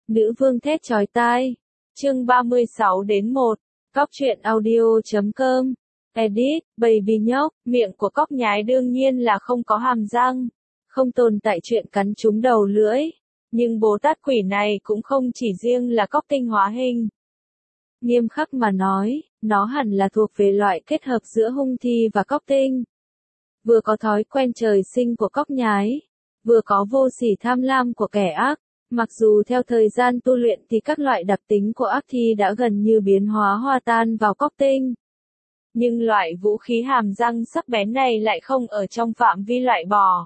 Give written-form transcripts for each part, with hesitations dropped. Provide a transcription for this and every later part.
Nữ vương thét chói tai. Chương 36-1. Cóc truyện audio.com. Edit, baby nhóc, miệng của cóc nhái đương nhiên là không có hàm răng, không tồn tại chuyện cắn trúng đầu lưỡi. Nhưng Bồ Tát quỷ này cũng không chỉ riêng là cóc tinh hóa hình. Nghiêm khắc mà nói, nó hẳn là thuộc về loại kết hợp giữa hung thi và cóc tinh. Vừa có thói quen trời sinh của cóc nhái, vừa có vô sỉ tham lam của kẻ ác. Mặc dù theo thời gian tu luyện thì các loại đặc tính của ác thi đã gần như biến hóa hòa tan vào cóc tinh. Nhưng loại vũ khí hàm răng sắc bén này lại không ở trong phạm vi loại bỏ.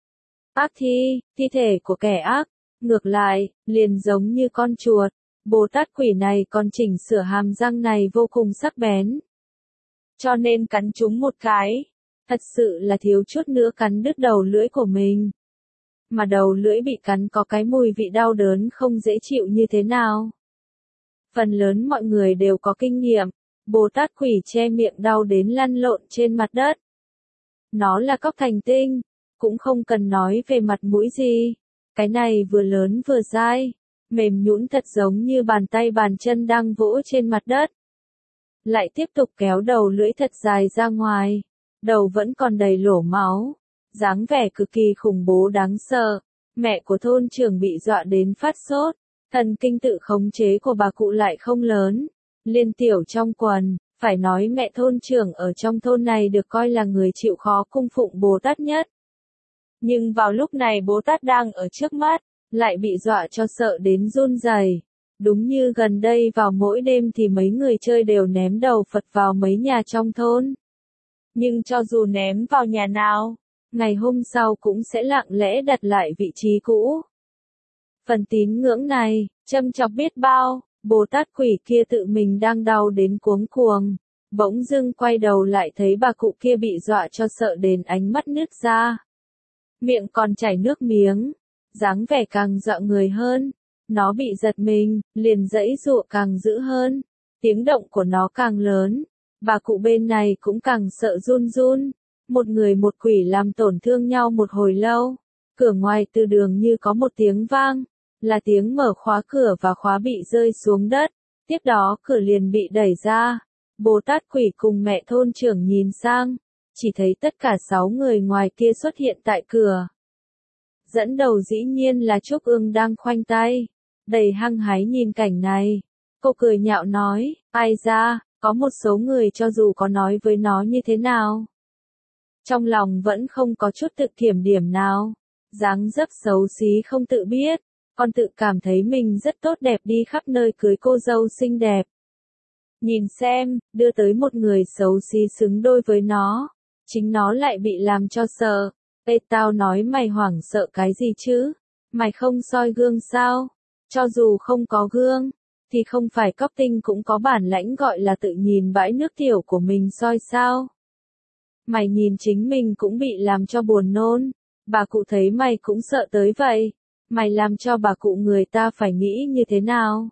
Ác thi, thi thể của kẻ ác, ngược lại, liền giống như con chuột, Bồ Tát quỷ này còn chỉnh sửa hàm răng này vô cùng sắc bén. Cho nên cắn chúng một cái, thật sự là thiếu chút nữa cắn đứt đầu lưỡi của mình. Mà đầu lưỡi bị cắn có cái mùi vị đau đớn không dễ chịu như thế nào. Phần lớn mọi người đều có kinh nghiệm, Bồ Tát quỷ che miệng đau đến lăn lộn trên mặt đất. Nó là cóc thành tinh, cũng không cần nói về mặt mũi gì. Cái này vừa lớn vừa dai, mềm nhũn thật giống như bàn tay bàn chân đang vỗ trên mặt đất. Lại tiếp tục kéo đầu lưỡi thật dài ra ngoài, đầu vẫn còn đầy lỗ máu. Dáng vẻ cực kỳ khủng bố đáng sợ, mẹ của thôn trưởng bị dọa đến phát sốt, thần kinh tự khống chế của bà cụ lại không lớn, liên tiểu trong quần, phải nói mẹ thôn trưởng ở trong thôn này được coi là người chịu khó cung phụng Bồ Tát nhất. Nhưng vào lúc này Bồ Tát đang ở trước mắt, lại bị dọa cho sợ đến run rẩy. Đúng như gần đây vào mỗi đêm thì mấy người chơi đều ném đầu Phật vào mấy nhà trong thôn. Nhưng cho dù ném vào nhà nào, ngày hôm sau cũng sẽ lặng lẽ đặt lại vị trí cũ. Phần tín ngưỡng này, châm chọc biết bao, Bồ Tát quỷ kia tự mình đang đau đến cuống cuồng. Bỗng dưng quay đầu lại thấy bà cụ kia bị dọa cho sợ đến ánh mắt nứt ra. Miệng còn chảy nước miếng, dáng vẻ càng dọa người hơn. Nó bị giật mình, liền giãy giụa càng dữ hơn. Tiếng động của nó càng lớn, bà cụ bên này cũng càng sợ run run. Một người một quỷ làm tổn thương nhau một hồi lâu. Cửa ngoài từ đường như có một tiếng vang, là tiếng mở khóa cửa và khóa bị rơi xuống đất. Tiếp đó cửa liền bị đẩy ra. Bồ Tát quỷ cùng mẹ thôn trưởng nhìn sang, chỉ thấy tất cả 6 người ngoài kia xuất hiện tại cửa. Dẫn đầu dĩ nhiên là Trúc Ương đang khoanh tay, đầy hăng hái nhìn cảnh này. Cô cười nhạo nói, ai ra, có một số người cho dù có nói với nó như thế nào, trong lòng vẫn không có chút tự kiểm điểm nào. Dáng dấp xấu xí không tự biết, còn tự cảm thấy mình rất tốt đẹp đi khắp nơi cưới cô dâu xinh đẹp. Nhìn xem, đưa tới một người xấu xí xứng đôi với nó, chính nó lại bị làm cho sợ. Ê tao nói mày hoảng sợ cái gì chứ? Mày không soi gương sao? Cho dù không có gương, thì không phải cóc tinh cũng có bản lãnh gọi là tự nhìn bãi nước tiểu của mình soi sao? Mày nhìn chính mình cũng bị làm cho buồn nôn, bà cụ thấy mày cũng sợ tới vậy, mày làm cho bà cụ người ta phải nghĩ như thế nào?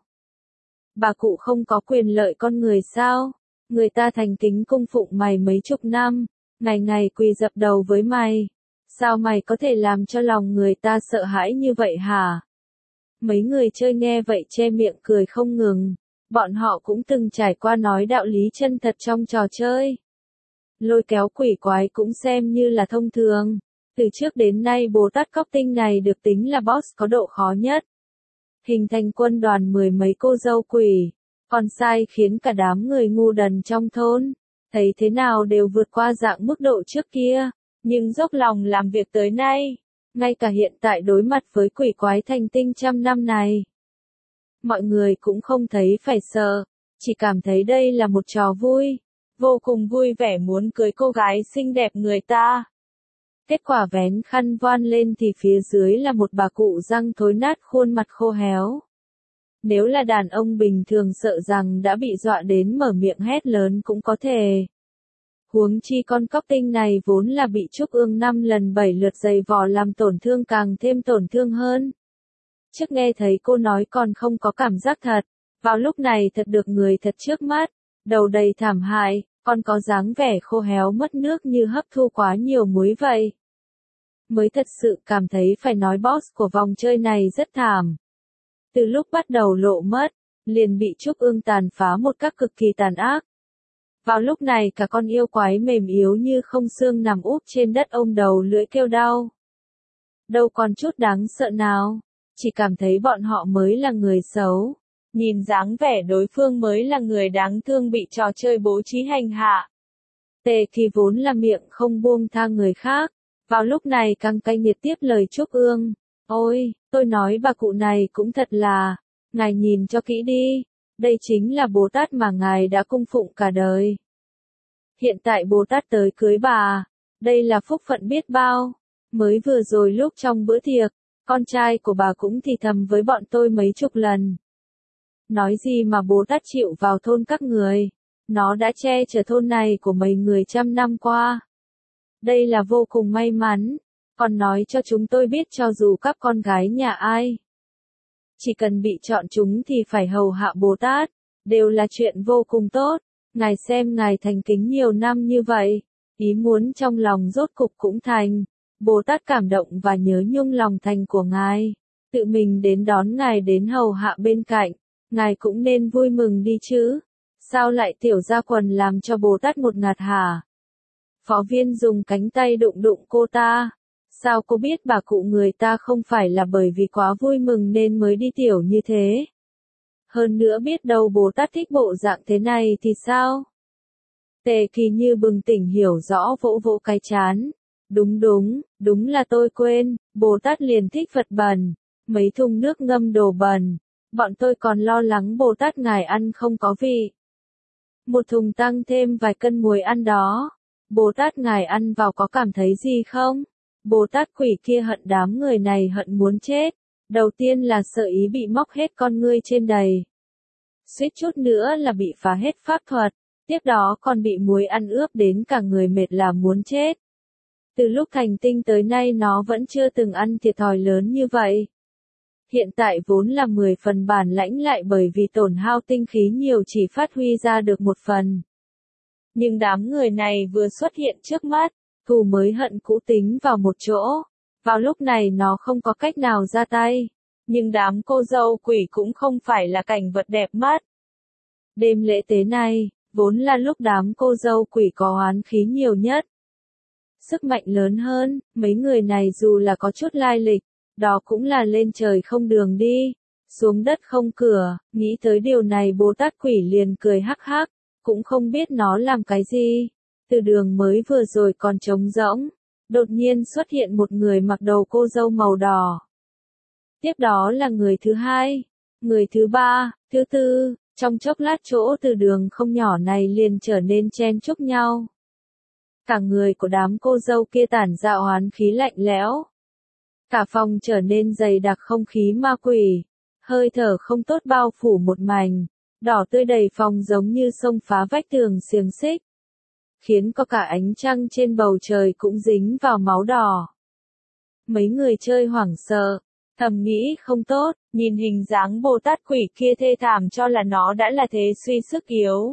Bà cụ không có quyền lợi con người sao? Người ta thành kính cung phụng mày mấy chục năm, ngày ngày quỳ dập đầu với mày, sao mày có thể làm cho lòng người ta sợ hãi như vậy hả? Mấy người chơi nghe vậy che miệng cười không ngừng, bọn họ cũng từng trải qua nói đạo lý chân thật trong trò chơi. Lôi kéo quỷ quái cũng xem như là thông thường. Từ trước đến nay Bồ Tát cóc tinh này được tính là boss có độ khó nhất. Hình thành quân đoàn 10 mấy cô dâu quỷ, còn sai khiến cả đám người ngu đần trong thôn, thấy thế nào đều vượt qua dạng mức độ trước kia, nhưng dốc lòng làm việc tới nay, ngay cả hiện tại đối mặt với quỷ quái thành tinh trăm năm này. Mọi người cũng không thấy phải sợ, chỉ cảm thấy đây là một trò vui. Vô cùng vui vẻ muốn cưới cô gái xinh đẹp người ta. Kết quả vén khăn voan lên thì phía dưới là một bà cụ răng thối nát khuôn mặt khô héo. Nếu là đàn ông bình thường sợ rằng đã bị dọa đến mở miệng hét lớn cũng có thể. Huống chi con cóc tinh này vốn là bị Trúc Ương 5 lần 7 lượt giày vò làm tổn thương càng thêm tổn thương hơn. Trước nghe thấy cô nói còn không có cảm giác thật, vào lúc này thật được người thật trước mắt, đầu đầy thảm hại. Còn có dáng vẻ khô héo mất nước như hấp thu quá nhiều muối vậy. Mới thật sự cảm thấy phải nói boss của vòng chơi này rất thảm. Từ lúc bắt đầu lộ mất, liền bị Trúc Ương tàn phá một cách cực kỳ tàn ác. Vào lúc này cả con yêu quái mềm yếu như không xương nằm úp trên đất ôm đầu lưỡi kêu đau. Đâu còn chút đáng sợ nào, chỉ cảm thấy bọn họ mới là người xấu. Nhìn dáng vẻ đối phương mới là người đáng thương bị trò chơi bố trí hành hạ. Tề thì vốn là miệng không buông tha người khác, vào lúc này càng cay nghiệt tiếp lời Trúc Ương. Ôi, tôi nói bà cụ này cũng thật là, ngài nhìn cho kỹ đi, đây chính là Bồ Tát mà ngài đã cung phụng cả đời. Hiện tại Bồ Tát tới cưới bà, đây là phúc phận biết bao. Mới vừa rồi lúc trong bữa tiệc, con trai của bà cũng thì thầm với bọn tôi mấy chục lần. Nói gì mà Bồ Tát chịu vào thôn các người, nó đã che chở thôn này của mấy người trăm năm qua. Đây là vô cùng may mắn, còn nói cho chúng tôi biết cho dù các con gái nhà ai. Chỉ cần bị chọn chúng thì phải hầu hạ Bồ Tát, đều là chuyện vô cùng tốt. Ngài xem ngài thành kính nhiều năm như vậy, ý muốn trong lòng rốt cục cũng thành. Bồ Tát cảm động và nhớ nhung lòng thành của ngài, tự mình đến đón ngài đến hầu hạ bên cạnh, ngài cũng nên vui mừng đi chứ. Sao lại tiểu gia quần làm cho Bồ Tát một ngạt hả? Phó Viên dùng cánh tay đụng đụng cô ta. Sao cô biết bà cụ người ta không phải là bởi vì quá vui mừng nên mới đi tiểu như thế? Hơn nữa biết đâu Bồ Tát thích bộ dạng thế này thì sao? Tề Kỳ như bừng tỉnh hiểu rõ vỗ vỗ cái chán. Đúng là tôi quên, Bồ Tát liền thích vật bẩn, mấy thùng nước ngâm đồ bẩn. Bọn tôi còn lo lắng Bồ Tát ngài ăn không có vị. Một thùng tăng thêm vài cân muối ăn đó. Bồ Tát ngài ăn vào có cảm thấy gì không? Bồ Tát quỷ kia hận đám người này hận muốn chết. Đầu tiên là sợ ý bị móc hết con ngươi trên đầy. Suýt chút nữa là bị phá hết pháp thuật. Tiếp đó còn bị muối ăn ướp đến cả người mệt là muốn chết. Từ lúc thành tinh tới nay nó vẫn chưa từng ăn thiệt thòi lớn như vậy. Hiện tại vốn là 10 phần bản lãnh lại bởi vì tổn hao tinh khí nhiều chỉ phát huy ra được 1 phần. Nhưng đám người này vừa xuất hiện trước mắt, thù mới hận cũ tính vào một chỗ. Vào lúc này nó không có cách nào ra tay. Nhưng đám cô dâu quỷ cũng không phải là cảnh vật đẹp mắt. Đêm lễ tế này, vốn là lúc đám cô dâu quỷ có oán khí nhiều nhất. Sức mạnh lớn hơn, mấy người này dù là có chút lai lịch, đó cũng là lên trời không đường đi, xuống đất không cửa. Nghĩ tới điều này Bồ Tát quỷ liền cười hắc hắc, cũng không biết nó làm cái gì. Từ đường mới vừa rồi còn trống rỗng, đột nhiên xuất hiện một người mặc đầu cô dâu màu đỏ. Tiếp đó là người thứ hai, người thứ ba, thứ tư, trong chốc lát chỗ từ đường không nhỏ này liền trở nên chen chúc nhau. Cả người của đám cô dâu kia tản ra oán khí lạnh lẽo. Cả phòng trở nên dày đặc không khí ma quỷ, hơi thở không tốt bao phủ một mảnh, đỏ tươi đầy phòng giống như xông phá vách tường xiềng xích. Khiến có cả ánh trăng trên bầu trời cũng dính vào máu đỏ. Mấy người chơi hoảng sợ, thầm nghĩ không tốt, nhìn hình dáng Bồ Tát quỷ kia thê thảm cho là nó đã là thế suy sức yếu.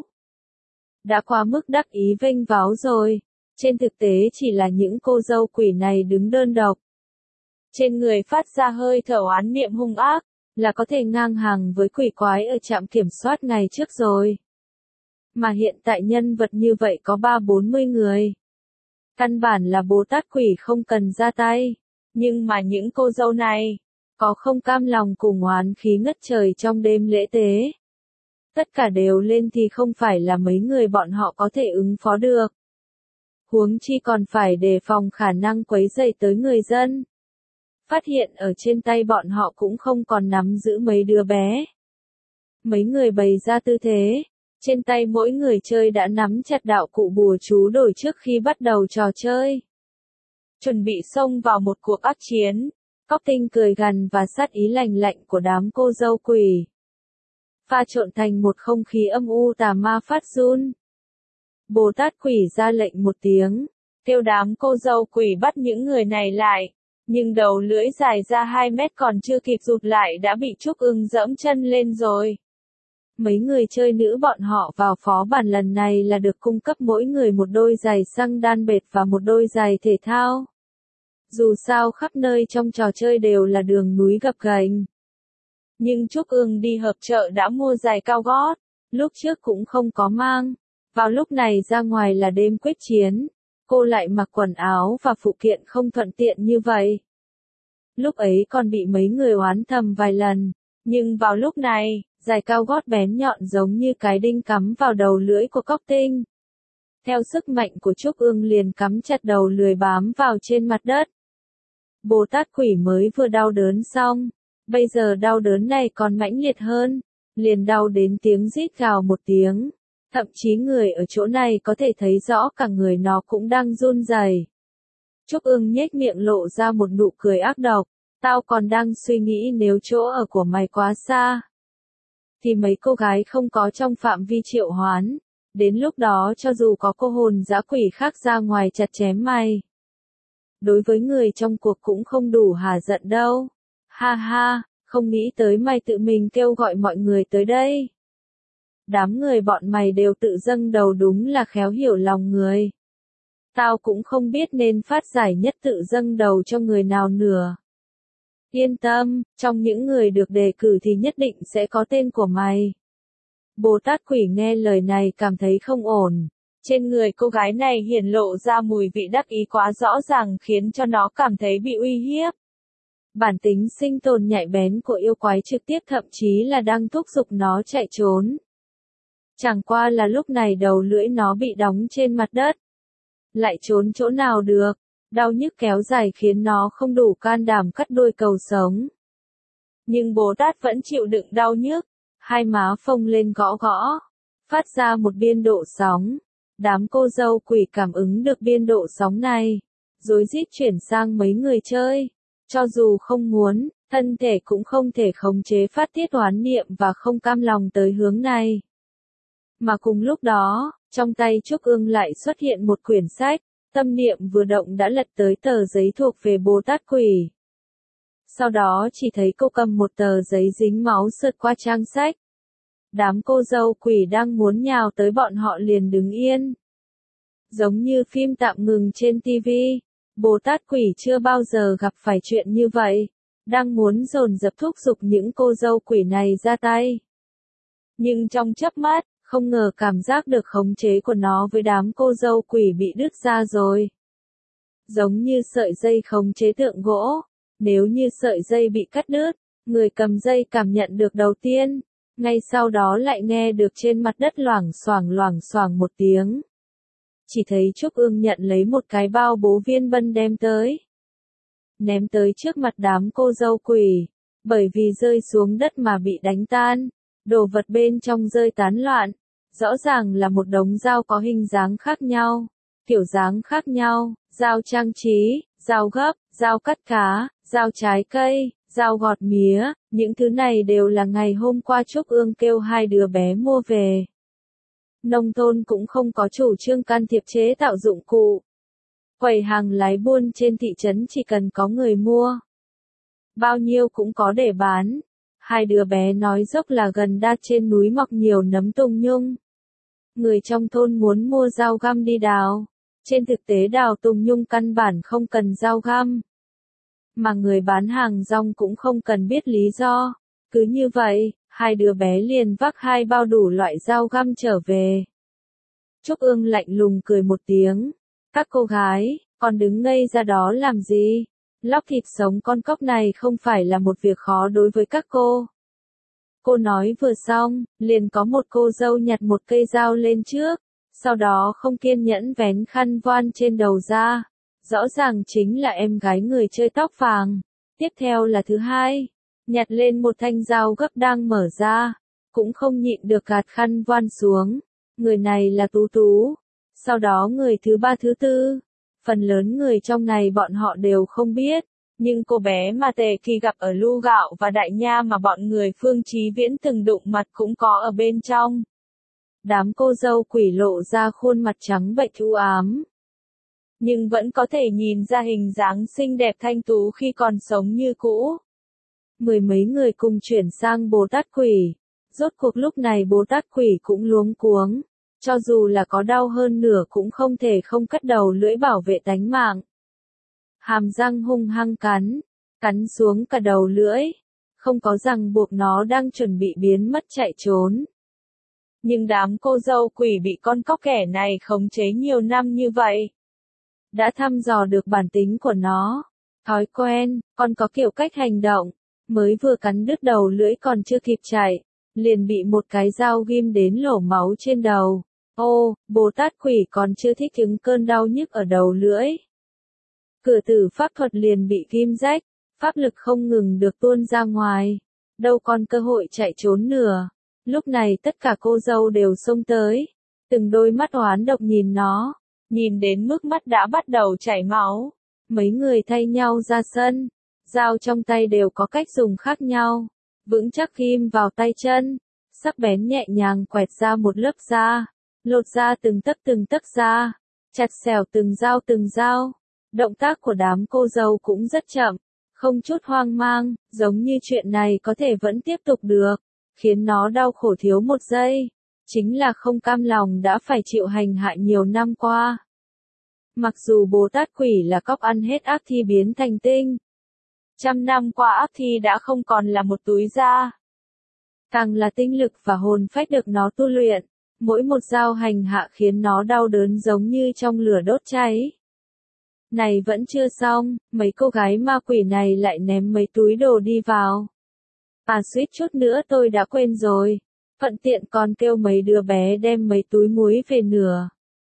Đã quá mức đắc ý vênh váo rồi, trên thực tế chỉ là những cô dâu quỷ này đứng đơn độc. Trên người phát ra hơi thở oán niệm hung ác, là có thể ngang hàng với quỷ quái ở trạm kiểm soát ngày trước rồi. Mà hiện tại nhân vật như vậy có 30-40 người. Căn bản là Bồ Tát quỷ không cần ra tay. Nhưng mà những cô dâu này, có không cam lòng cùng oán khí ngất trời trong đêm lễ tế. Tất cả đều lên thì không phải là mấy người bọn họ có thể ứng phó được. Huống chi còn phải đề phòng khả năng quấy rầy tới người dân. Phát hiện ở trên tay bọn họ cũng không còn nắm giữ mấy đứa bé. Mấy người bày ra tư thế, trên tay mỗi người chơi đã nắm chặt đạo cụ bùa chú đổi trước khi bắt đầu trò chơi. Chuẩn bị xông vào một cuộc ác chiến, Cóc Tinh cười gằn và sát ý lạnh lạnh của đám cô dâu quỷ. Pha trộn thành một không khí âm u tà ma phát run. Bồ Tát quỷ ra lệnh một tiếng, kêu đám cô dâu quỷ bắt những người này lại. Nhưng đầu lưỡi dài ra 2 mét còn chưa kịp rụt lại đã bị Trúc Ưng giẫm chân lên rồi. Mấy người chơi nữ bọn họ vào phó bản lần này là được cung cấp mỗi người một đôi giày xăng đan bệt và một đôi giày thể thao. Dù sao khắp nơi trong trò chơi đều là đường núi gập ghềnh. Nhưng Trúc Ương đi họp chợ đã mua giày cao gót, lúc trước cũng không có mang. Vào lúc này ra ngoài là đêm quyết chiến, cô lại mặc quần áo và phụ kiện không thuận tiện như vậy. Lúc ấy còn bị mấy người oán thầm vài lần, nhưng vào lúc này, giày cao gót bén nhọn giống như cái đinh cắm vào đầu lưỡi của Cóc Tinh. Theo sức mạnh của Trúc Ương liền cắm chặt đầu lưỡi bám vào trên mặt đất. Bồ Tát Quỷ mới vừa đau đớn xong, bây giờ đau đớn này còn mãnh liệt hơn, liền đau đến tiếng rít gào một tiếng. Thậm chí người ở chỗ này có thể thấy rõ cả người nó cũng đang run rẩy. Trúc Ương nhếch miệng lộ ra một nụ cười ác độc. Tao còn đang suy nghĩ nếu chỗ ở của mày quá xa, thì mấy cô gái không có trong phạm vi triệu hoán. Đến lúc đó cho dù có cô hồn dã quỷ khác ra ngoài chặt chém mày, đối với người trong cuộc cũng không đủ hả giận đâu. Ha ha, không nghĩ tới mày tự mình kêu gọi mọi người tới đây. Đám người bọn mày đều tự dâng đầu, đúng là khéo hiểu lòng người. Tao cũng không biết nên phát giải nhất tự dâng đầu cho người nào nữa. Yên tâm, trong những người được đề cử thì nhất định sẽ có tên của mày. Bồ Tát Quỷ nghe lời này cảm thấy không ổn. Trên người cô gái này hiển lộ ra mùi vị đắc ý quá rõ ràng khiến cho nó cảm thấy bị uy hiếp. Bản tính sinh tồn nhạy bén của yêu quái trực tiếp thậm chí là đang thúc giục nó chạy trốn. Chẳng qua là lúc này đầu lưỡi nó bị đóng trên mặt đất. Lại trốn chỗ nào được, đau nhức kéo dài khiến nó không đủ can đảm cắt đuôi cầu sống. Nhưng Bồ Tát vẫn chịu đựng đau nhức, hai má phồng lên gõ gõ, phát ra một biên độ sóng. Đám cô dâu quỷ cảm ứng được biên độ sóng này, rối rít chuyển sang mấy người chơi. Cho dù không muốn, thân thể cũng không thể khống chế phát tiết oán niệm và không cam lòng tới hướng này. Mà cùng lúc đó, trong tay Trúc Ương lại xuất hiện một quyển sách, tâm niệm vừa động đã lật tới tờ giấy thuộc về Bồ Tát Quỷ. Sau đó chỉ thấy cô cầm một tờ giấy dính máu sượt qua trang sách. Đám cô dâu quỷ đang muốn nhào tới bọn họ liền đứng yên. Giống như phim tạm ngừng trên TV, Bồ Tát Quỷ chưa bao giờ gặp phải chuyện như vậy, đang muốn dồn dập thúc giục những cô dâu quỷ này ra tay. Nhưng trong chớp mắt, không ngờ cảm giác được khống chế của nó với đám cô dâu quỷ bị đứt ra rồi. Giống như sợi dây khống chế tượng gỗ, nếu như sợi dây bị cắt đứt, người cầm dây cảm nhận được đầu tiên, ngay sau đó lại nghe được trên mặt đất loảng xoảng một tiếng. Chỉ thấy Trúc Ương nhận lấy một cái bao bố viên bân đem tới. Ném tới trước mặt đám cô dâu quỷ, bởi vì rơi xuống đất mà bị đánh tan, đồ vật bên trong rơi tán loạn, rõ ràng là một đống dao có hình dáng khác nhau, kiểu dáng khác nhau, dao trang trí, dao gấp, dao cắt cá, dao trái cây, dao gọt mía, những thứ này đều là ngày hôm qua Trúc Ương kêu hai đứa bé mua về. Nông thôn cũng không có chủ trương can thiệp chế tạo dụng cụ. Quầy hàng lái buôn trên thị trấn chỉ cần có người mua, bao nhiêu cũng có để bán. Hai đứa bé nói dốc là gần đa trên núi mọc nhiều nấm tùng nhung. Người trong thôn muốn mua dao găm đi đào. Trên thực tế đào tùng nhung căn bản không cần dao găm. Mà người bán hàng rong cũng không cần biết lý do. Cứ như vậy, hai đứa bé liền vác hai bao đủ loại dao găm trở về. Trúc Ương lạnh lùng cười một tiếng. Các cô gái, còn đứng ngây ra đó làm gì? Lóc thịt sống con cóc này không phải là một việc khó đối với các cô. Cô nói vừa xong, liền có một cô dâu nhặt một cây dao lên trước, sau đó không kiên nhẫn vén khăn voan trên đầu ra. Rõ ràng chính là em gái người chơi tóc vàng. Tiếp theo là thứ hai, nhặt lên một thanh dao gấp đang mở ra, cũng không nhịn được gạt khăn voan xuống. Người này là Tú Tú. Sau đó người thứ ba thứ tư. Phần lớn người trong này bọn họ đều không biết, nhưng cô bé mà Tề Kỳ gặp ở Lu Gạo và Đại Nha mà bọn người Phương Chí Viễn từng đụng mặt cũng có ở bên trong. Đám cô dâu quỷ lộ ra khuôn mặt trắng bệch u ám, nhưng vẫn có thể nhìn ra hình dáng xinh đẹp thanh tú khi còn sống như cũ. Mười mấy người cùng chuyển sang Bồ Tát Quỷ. Rốt cuộc lúc này Bồ Tát Quỷ cũng luống cuống. Cho dù là có đau hơn nửa cũng không thể không cắt đầu lưỡi bảo vệ tánh mạng. Hàm răng hung hăng cắn xuống cả đầu lưỡi. không có ràng buộc nó đang chuẩn bị biến mất chạy trốn. Nhưng đám cô dâu quỷ bị con cóc ghẻ này khống chế nhiều năm như vậy, đã thăm dò được bản tính của nó, thói quen, còn có kiểu cách hành động, mới vừa cắn đứt đầu lưỡi còn chưa kịp chạy, liền bị một cái dao ghim đến lổ máu trên đầu. Ô, Bồ Tát quỷ còn chưa thích ứng cơn đau nhức ở đầu lưỡi. Cửa tử pháp thuật liền bị ghim rách, pháp lực không ngừng được tuôn ra ngoài, đâu còn cơ hội chạy trốn nữa. Lúc này tất cả cô dâu đều xông tới, từng đôi mắt oán độc nhìn nó, nhìn đến mức mắt đã bắt đầu chảy máu. Mấy người thay nhau ra sân, dao trong tay đều có cách dùng khác nhau, vững chắc ghim vào tay chân, sắc bén nhẹ nhàng quẹt ra một lớp da, lột ra từng tấc da, chặt xẻo từng dao. Động tác của đám cô dâu cũng rất chậm, không chút hoang mang, giống như chuyện này có thể vẫn tiếp tục được, khiến nó đau khổ thiếu một giây, chính là không cam lòng đã phải chịu hành hạ nhiều năm qua. Mặc dù Bồ Tát quỷ là cóc ăn hết ác thi biến thành tinh, 100 năm qua ác thi đã không còn là một túi da, càng là tinh lực và hồn phách được nó tu luyện, mỗi một dao hành hạ khiến nó đau đớn giống như trong lửa đốt cháy. Này vẫn chưa xong, mấy cô gái ma quỷ này lại ném mấy túi đồ đi vào. Suýt chút nữa tôi đã quên rồi, thuận tiện còn kêu mấy đứa bé đem mấy túi muối về nửa.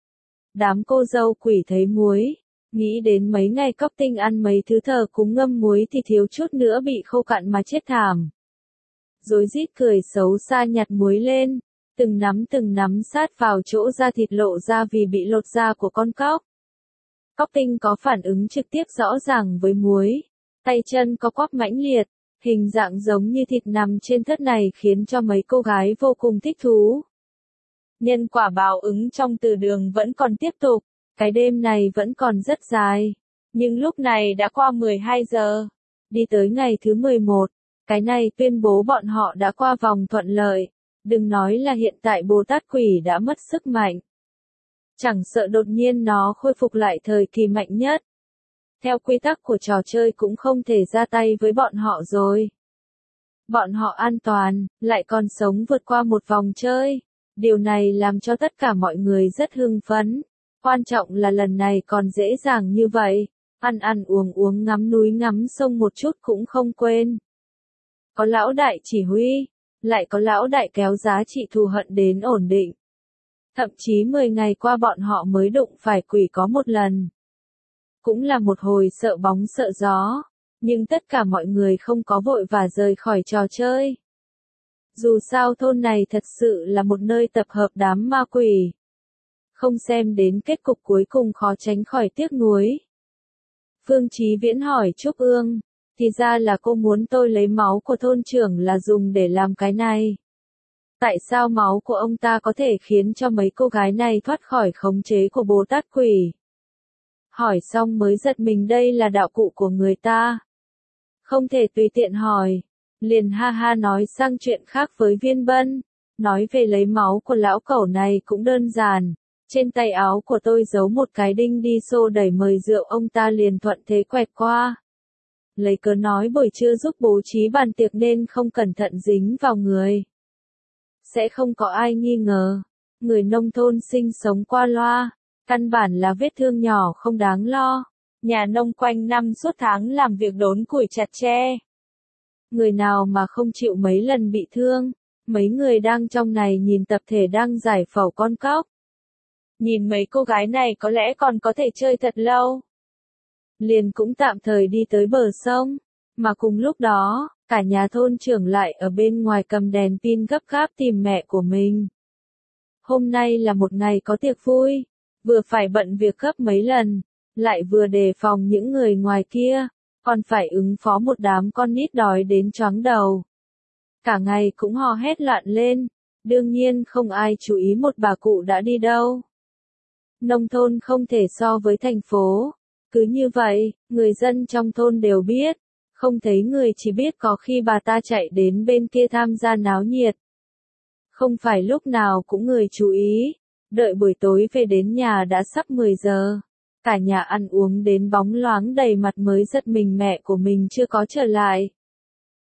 Đám cô dâu quỷ thấy muối, nghĩ đến mấy ngày cóc tinh ăn mấy thứ thờ cúng ngâm muối thì thiếu chút nữa bị khô cạn mà chết thảm. Rối rít cười xấu xa nhặt muối lên, từng nắm sát vào chỗ da thịt lộ ra vì bị lột da của con cóc. Cóc tinh có phản ứng trực tiếp rõ ràng với muối, tay chân có quắp mãnh liệt, hình dạng giống như thịt nằm trên thớt này khiến cho mấy cô gái vô cùng thích thú. Nhân quả báo ứng trong từ đường vẫn còn tiếp tục, cái đêm này vẫn còn rất dài, nhưng lúc này đã qua 12 giờ, đi tới ngày thứ 11, cái này tuyên bố bọn họ đã qua vòng thuận lợi, đừng nói là hiện tại Bồ Tát quỷ đã mất sức mạnh. Chẳng sợ đột nhiên nó khôi phục lại thời kỳ mạnh nhất. Theo quy tắc của trò chơi cũng không thể ra tay với bọn họ rồi. Bọn họ an toàn, lại còn sống vượt qua một vòng chơi. Điều này làm cho tất cả mọi người rất hưng phấn. Quan trọng là lần này còn dễ dàng như vậy. Ăn uống ngắm núi ngắm sông một chút cũng không quên. Có lão đại chỉ huy, lại có lão đại kéo giá trị thù hận đến ổn định. Thậm chí 10 ngày qua bọn họ mới đụng phải quỷ có một lần. Cũng là một hồi sợ bóng sợ gió, nhưng tất cả mọi người không có vội và rời khỏi trò chơi. Dù sao thôn này thật sự là một nơi tập hợp đám ma quỷ. Không xem đến kết cục cuối cùng khó tránh khỏi tiếc nuối. Phương Chí Viễn hỏi Trúc Ương, thì ra là cô muốn tôi lấy máu của thôn trưởng là dùng để làm cái này. Tại sao máu của ông ta có thể khiến cho mấy cô gái này thoát khỏi khống chế của Bồ Tát quỷ? Hỏi xong mới giật mình đây là đạo cụ của người ta. Không thể tùy tiện hỏi. Liền ha ha nói sang chuyện khác với Viên Bân. Nói về lấy máu của lão cẩu này cũng đơn giản. Trên tay áo của tôi giấu một cái đinh đi xô đẩy mời rượu ông ta liền thuận thế quẹt qua. Lấy cớ nói buổi trưa giúp bố trí bàn tiệc nên không cẩn thận dính vào người. Sẽ không có ai nghi ngờ. Người nông thôn sinh sống qua loa. Căn bản là vết thương nhỏ không đáng lo. Nhà nông quanh năm suốt tháng làm việc đốn củi chặt tre. Người nào mà không chịu mấy lần bị thương. Mấy người đang trong này nhìn tập thể đang giải phẫu con cóc. Nhìn mấy cô gái này có lẽ còn có thể chơi thật lâu. Liền cũng tạm thời đi tới bờ sông. Mà cùng lúc đó, cả nhà thôn trưởng lại ở bên ngoài cầm đèn pin gấp gáp tìm mẹ của mình. Hôm nay là một ngày có tiệc vui. Vừa phải bận việc gấp mấy lần, lại vừa đề phòng những người ngoài kia, còn phải ứng phó một đám con nít đói đến choáng đầu. Cả ngày cũng hò hét loạn lên, đương nhiên không ai chú ý một bà cụ đã đi đâu. Nông thôn không thể so với thành phố, cứ như vậy, người dân trong thôn đều biết, không thấy người chỉ biết có khi bà ta chạy đến bên kia tham gia náo nhiệt. Không phải lúc nào cũng người chú ý. Đợi buổi tối về đến nhà đã sắp 10 giờ. Cả nhà ăn uống đến bóng loáng đầy mặt mới giật mình mẹ của mình chưa có trở lại.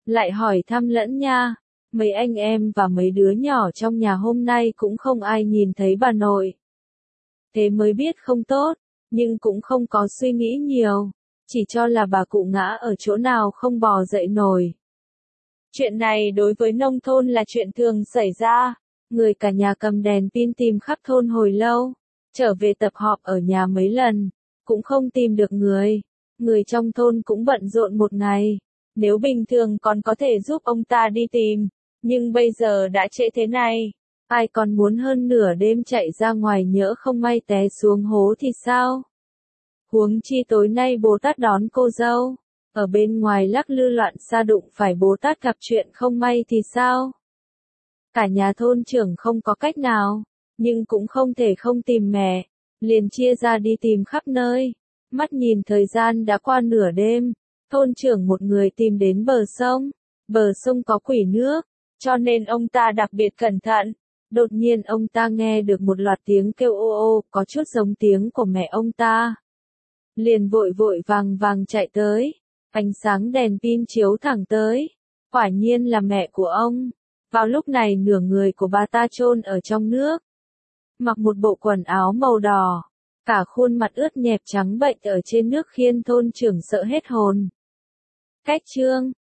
lại hỏi thăm lẫn nha. Mấy anh em và mấy đứa nhỏ trong nhà hôm nay cũng không ai nhìn thấy bà nội. Thế mới biết không tốt, nhưng cũng không có suy nghĩ nhiều, chỉ cho là bà cụ ngã ở chỗ nào không bò dậy nổi. Chuyện này đối với nông thôn là chuyện thường xảy ra, người cả nhà cầm đèn pin tìm khắp thôn hồi lâu, trở về tập họp ở nhà mấy lần, cũng không tìm được người. Người trong thôn cũng bận rộn một ngày, nếu bình thường còn có thể giúp ông ta đi tìm, nhưng bây giờ đã trễ thế này, ai còn muốn hơn nửa đêm chạy ra ngoài nhỡ không may té xuống hố thì sao? Huống chi tối nay Bồ Tát đón cô dâu, ở bên ngoài lắc lư loạn xa đụng phải Bồ Tát gặp chuyện không may thì sao? Cả nhà thôn trưởng không có cách nào, nhưng cũng không thể không tìm mẹ, liền chia ra đi tìm khắp nơi. Mắt nhìn thời gian đã qua nửa đêm, thôn trưởng một người tìm đến bờ sông có quỷ nước, cho nên ông ta đặc biệt cẩn thận. Đột nhiên ông ta nghe được một loạt tiếng kêu ô ô, có chút giống tiếng của mẹ ông ta. Liền vội vội vàng vàng chạy tới, ánh sáng đèn pin chiếu thẳng tới. Quả nhiên là mẹ của ông. Vào lúc này nửa người của bà ta chôn ở trong nước. Mặc một bộ quần áo màu đỏ, cả khuôn mặt ướt nhẹp trắng bệch ở trên nước khiến thôn trưởng sợ hết hồn. Cách chương